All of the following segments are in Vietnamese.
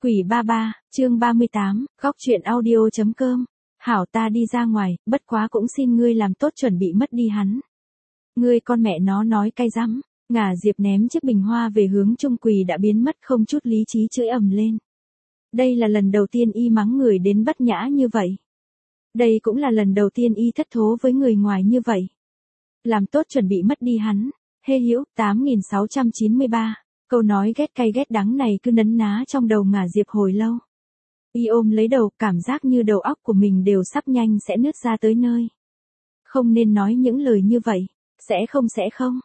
Quỷ ba ba, chương 38, góc truyện audio.com. Hảo, ta đi ra ngoài, bất quá cũng xin ngươi làm tốt chuẩn bị mất đi hắn. Ngươi con mẹ nó nói cay rắm. Ngả Diệp ném chiếc bình hoa về hướng Trung Quỳ đã biến mất không chút lý trí chửi ầm lên. Đây là lần đầu tiên y mắng người đến bất nhã như vậy. Đây cũng là lần đầu tiên y thất thố với người ngoài như vậy. Làm tốt chuẩn bị mất đi hắn. Hê Hữu 8693. Câu nói ghét cay ghét đắng này cứ nấn ná trong đầu Ngả Diệp hồi lâu. Y ôm lấy đầu, cảm giác như đầu óc của mình đều sắp nhanh sẽ nứt ra tới nơi. Không nên nói những lời như vậy. Sẽ không.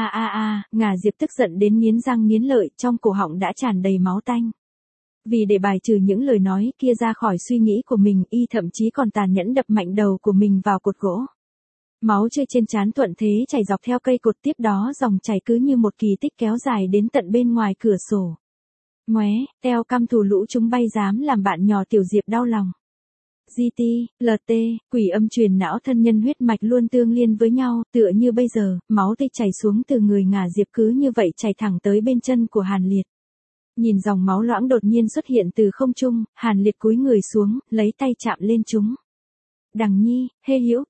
Ngả Diệp tức giận đến nghiến răng nghiến lợi, trong cổ họng đã tràn đầy máu tanh. Vì để bài trừ những lời nói kia ra khỏi suy nghĩ của mình, y thậm chí còn tàn nhẫn đập mạnh đầu của mình vào cột gỗ. Máu chơi trên trán thuận thế chảy dọc theo cây cột, tiếp đó dòng chảy cứ như một kỳ tích kéo dài đến tận bên ngoài cửa sổ. Ngoé, teo căm thù lũ chúng bay dám làm bạn nhỏ Tiểu Diệp đau lòng. GT, LT, quỷ âm truyền não thân nhân huyết mạch luôn tương liên với nhau, tựa như bây giờ, máu tươi chảy xuống từ người Ngả Diệp cứ như vậy chảy thẳng tới bên chân của Hàn Liệt. Nhìn dòng máu loãng đột nhiên xuất hiện từ không trung, Hàn Liệt cúi người xuống, lấy tay chạm lên chúng. Đằng Nhi, Hê Hữu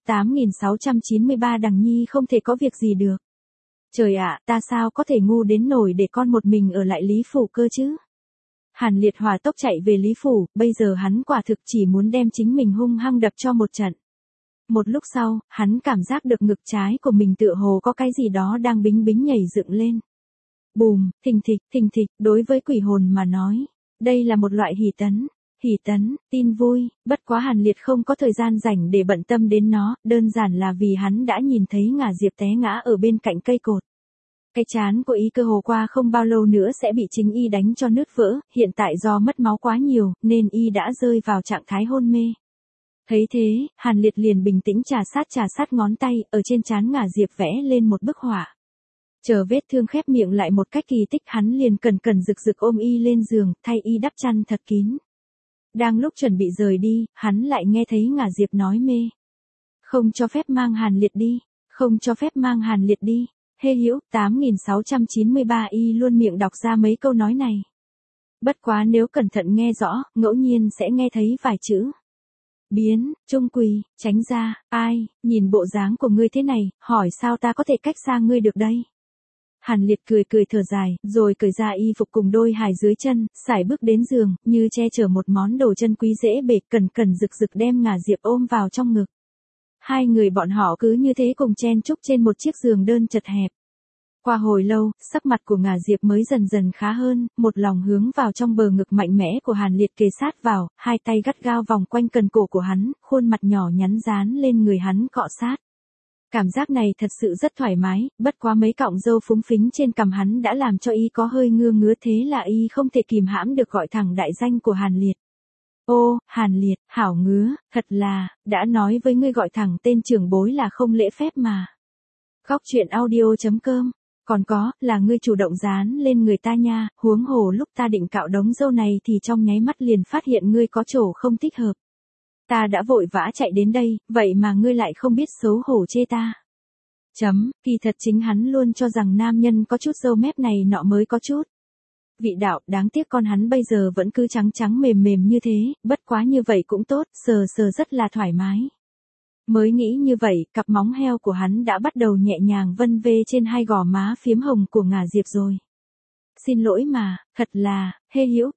8693. Đằng Nhi không thể có việc gì được. Trời ạ, ta sao có thể ngu đến nổi để con một mình ở lại Lý Phủ cơ chứ? Hàn Liệt hỏa tốc chạy về Lý Phủ, bây giờ hắn quả thực chỉ muốn đem chính mình hung hăng đập cho một trận. Một lúc sau, hắn cảm giác được ngực trái của mình tựa hồ có cái gì đó đang bính bính nhảy dựng lên. Bùm, thình thịch, đối với quỷ hồn mà nói, đây là một loại hỉ tấn, tin vui, bất quá Hàn Liệt không có thời gian rảnh để bận tâm đến nó, đơn giản là vì hắn đã nhìn thấy Ngả Diệp té ngã ở bên cạnh cây cột. Cái trán của y cơ hồ qua không bao lâu nữa sẽ bị chính y đánh cho nứt vỡ, hiện tại do mất máu quá nhiều, nên y đã rơi vào trạng thái hôn mê. Thấy thế, Hàn Liệt liền bình tĩnh trà sát ngón tay, ở trên trán Ngả Diệp vẽ lên một bức họa. Chờ vết thương khép miệng lại một cách kỳ tích, hắn liền cẩn rực ôm y lên giường, thay y đắp chăn thật kín. Đang lúc chuẩn bị rời đi, hắn lại nghe thấy Ngả Diệp nói mê. Không cho phép mang Hàn Liệt đi. Hê Hữu 8693. Y luôn miệng đọc ra mấy câu nói này. Bất quá nếu cẩn thận nghe rõ, ngẫu nhiên sẽ nghe thấy vài chữ. Biến, Trung Quỳ, tránh ra, ai, nhìn bộ dáng của ngươi thế này, hỏi sao ta có thể cách xa ngươi được đây. Hàn Liệt cười thở dài, rồi cởi ra y phục cùng đôi hài dưới chân, sải bước đến giường, như che chở một món đồ chân quý dễ bể, cẩn rực đem Ngả Diệp ôm vào trong ngực. Hai người bọn họ cứ như thế cùng chen chúc trên một chiếc giường đơn chật hẹp. Qua hồi lâu, sắc mặt của Ngả Diệp mới dần khá hơn, một lòng hướng vào trong bờ ngực mạnh mẽ của Hàn Liệt kề sát vào, hai tay gắt gao vòng quanh cần cổ của hắn, khuôn mặt nhỏ nhắn dán lên người hắn cọ sát. Cảm giác này thật sự rất thoải mái, bất quá mấy cọng râu phúng phính trên cằm hắn đã làm cho y có hơi ngứa, thế là y không thể kìm hãm được gọi thẳng đại danh của Hàn Liệt. Ô, Hàn Liệt, hảo ngứa, thật là, đã nói với ngươi gọi thẳng tên trưởng bối là không lễ phép mà. Góc truyện audio.com. Còn có, là ngươi chủ động dán lên người ta nha, huống hồ lúc ta định cạo đống râu này thì trong nháy mắt liền phát hiện ngươi có chỗ không thích hợp. Ta đã vội vã chạy đến đây, vậy mà ngươi lại không biết xấu hổ chê ta. Kỳ thật chính hắn luôn cho rằng nam nhân có chút râu mép này nọ mới có chút vị đạo, đáng tiếc con hắn bây giờ vẫn cứ trắng mềm như thế, bất quá như vậy cũng tốt, sờ rất là thoải mái. Mới nghĩ như vậy, cặp móng heo của hắn đã bắt đầu nhẹ nhàng vân vê trên hai gò má phiếm hồng của Ngả Diệp rồi. Xin lỗi mà, thật là, Hê Hữu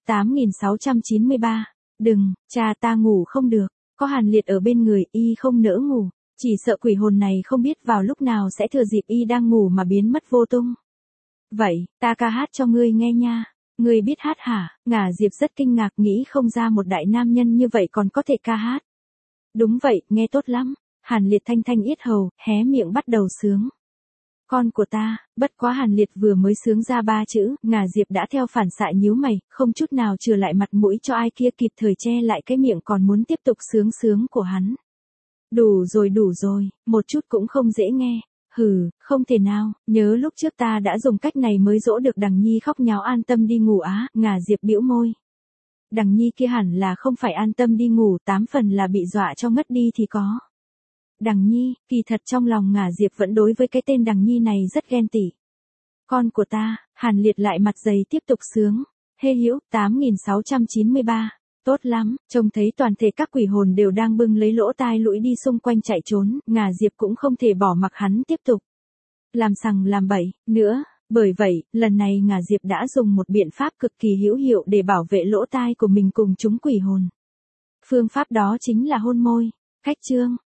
8693. Đừng, cha ta ngủ không được, có Hàn Liệt ở bên người, y không nỡ ngủ, chỉ sợ quỷ hồn này không biết vào lúc nào sẽ thừa dịp y đang ngủ mà biến mất vô tung. Vậy, ta ca hát cho ngươi nghe nha. Ngươi biết hát hả? Ngả Diệp rất kinh ngạc, nghĩ không ra một đại nam nhân như vậy còn có thể ca hát. Đúng vậy, nghe tốt lắm. Hàn Liệt thanh yết hầu, hé miệng bắt đầu sướng. Con của ta, bất quá Hàn Liệt vừa mới sướng ra 3 chữ, Ngả Diệp đã theo phản xạ nhíu mày, không chút nào chừa lại mặt mũi cho ai kia, kịp thời che lại cái miệng còn muốn tiếp tục sướng của hắn. Đủ rồi, một chút cũng không dễ nghe. Hừ, không thể nào, nhớ lúc trước ta đã dùng cách này mới dỗ được Đằng Nhi khóc nháo an tâm đi ngủ á. Ngả Diệp bĩu môi. Đằng Nhi kia hẳn là không phải an tâm đi ngủ, 8 phần là bị dọa cho ngất đi thì có. Đằng Nhi, kỳ thật trong lòng Ngả Diệp vẫn đối với cái tên Đằng Nhi này rất ghen tị. Con của ta, Hàn Liệt lại mặt dày tiếp tục sướng. Hê hữu, 8693. Tốt lắm, trông thấy toàn thể các quỷ hồn đều đang bưng lấy lỗ tai lũi đi xung quanh chạy trốn, Ngà Diệp cũng không thể bỏ mặc hắn tiếp tục làm sằng làm bậy nữa. Bởi vậy, lần này Ngà Diệp đã dùng một biện pháp cực kỳ hữu hiệu để bảo vệ lỗ tai của mình cùng chúng quỷ hồn. Phương pháp đó chính là hôn môi. Khách chương